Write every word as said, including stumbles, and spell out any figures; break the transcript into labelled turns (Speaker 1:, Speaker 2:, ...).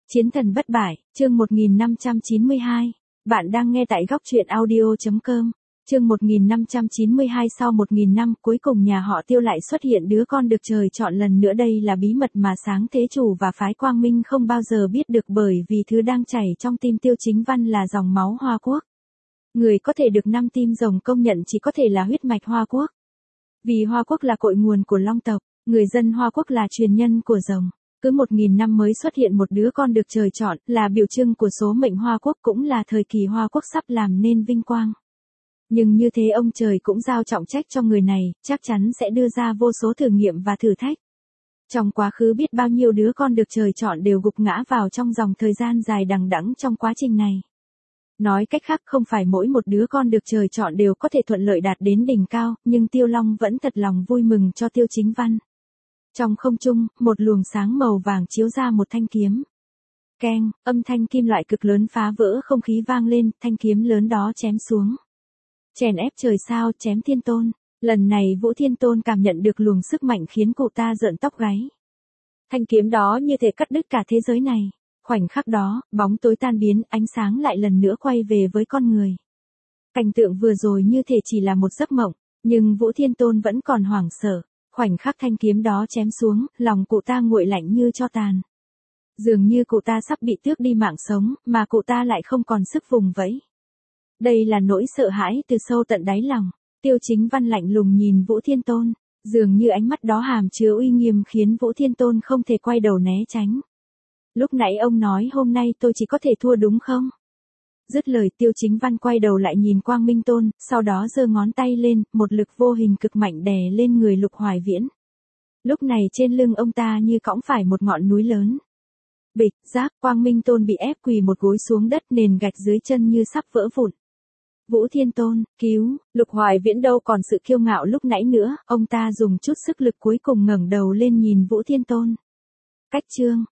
Speaker 1: Chiến thần bất bại, chương một nghìn năm trăm chín mươi hai. Bạn đang nghe tại góc truyện audio.com. Chương một nghìn năm trăm chín mươi hai. Sau một nghìn năm, cuối cùng nhà họ Tiêu lại xuất hiện đứa con được trời chọn lần nữa. Đây là bí mật mà Sáng Thế Chủ và phái Quang Minh không bao giờ biết được, bởi vì thứ đang chảy trong tim Tiêu Chính Văn là dòng máu Hoa Quốc. Người có thể được năm tim rồng công nhận chỉ có thể là huyết mạch Hoa Quốc. Vì Hoa Quốc là cội nguồn của Long tộc, người dân Hoa Quốc là truyền nhân của rồng. Cứ một nghìn năm mới xuất hiện một đứa con được trời chọn, là biểu trưng của số mệnh Hoa Quốc, cũng là thời kỳ Hoa Quốc sắp làm nên vinh quang. Nhưng như thế ông trời cũng giao trọng trách cho người này, chắc chắn sẽ đưa ra vô số thử nghiệm và thử thách. Trong quá khứ biết bao nhiêu đứa con được trời chọn đều gục ngã vào trong dòng thời gian dài đằng đẵng trong quá trình này. Nói cách khác, không phải mỗi một đứa con được trời chọn đều có thể thuận lợi đạt đến đỉnh cao, nhưng Tiêu Long vẫn thật lòng vui mừng cho Tiêu Chính Văn. Trong không trung, một luồng sáng màu vàng chiếu ra một thanh kiếm. Keng, âm thanh kim loại cực lớn phá vỡ không khí vang lên, thanh kiếm lớn đó chém xuống. Chèn ép trời sao, chém thiên tôn. Lần này Vũ Thiên Tôn cảm nhận được luồng sức mạnh khiến cụ ta rợn tóc gáy. Thanh kiếm đó như thể cắt đứt cả thế giới này. Khoảnh khắc đó, bóng tối tan biến, ánh sáng lại lần nữa quay về với con người. Cảnh tượng vừa rồi như thể chỉ là một giấc mộng, nhưng Vũ Thiên Tôn vẫn còn hoảng sợ. Khoảnh khắc thanh kiếm đó chém xuống, lòng cụ ta nguội lạnh như tro tàn. Dường như cụ ta sắp bị tước đi mạng sống, mà cụ ta lại không còn sức vùng vẫy. Đây là nỗi sợ hãi từ sâu tận đáy lòng. Tiêu Chính Văn lạnh lùng nhìn Vũ Thiên Tôn, dường như ánh mắt đó hàm chứa uy nghiêm khiến Vũ Thiên Tôn không thể quay đầu né tránh. Lúc nãy ông nói hôm nay tôi chỉ có thể thua đúng không? Dứt lời, Tiêu Chính Văn quay đầu lại nhìn Quang Minh Tôn, sau đó giơ ngón tay lên, một lực vô hình cực mạnh đè lên người Lục Hoài Viễn. Lúc này trên lưng ông ta như cõng phải một ngọn núi lớn. Bịch, rác, Quang Minh Tôn bị ép quỳ một gối xuống đất, nền gạch dưới chân như sắp vỡ vụn. Vũ Thiên Tôn, cứu, Lục Hoài Viễn đâu còn sự kiêu ngạo lúc nãy nữa, ông ta dùng chút sức lực cuối cùng ngẩng đầu lên nhìn Vũ Thiên Tôn. Cách chương,